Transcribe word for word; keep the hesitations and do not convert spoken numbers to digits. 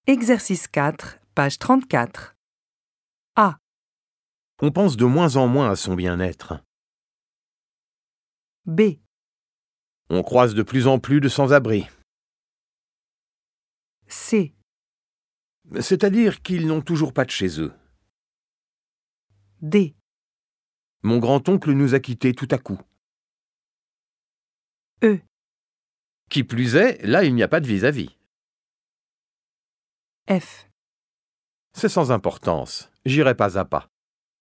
Exercice quatre, page trente-quatre. A. On pense de moins en moins à son bien-être. B. On croise de plus en plus de sans-abri. C. C'est-à-dire qu'ils n'ont toujours pas de chez eux. D. Mon grand-oncle nous a quittés tout à coup. E. Qui plus est, là il n'y a pas de vis-à-vis. F. C'est sans importance, j'irai pas à pas.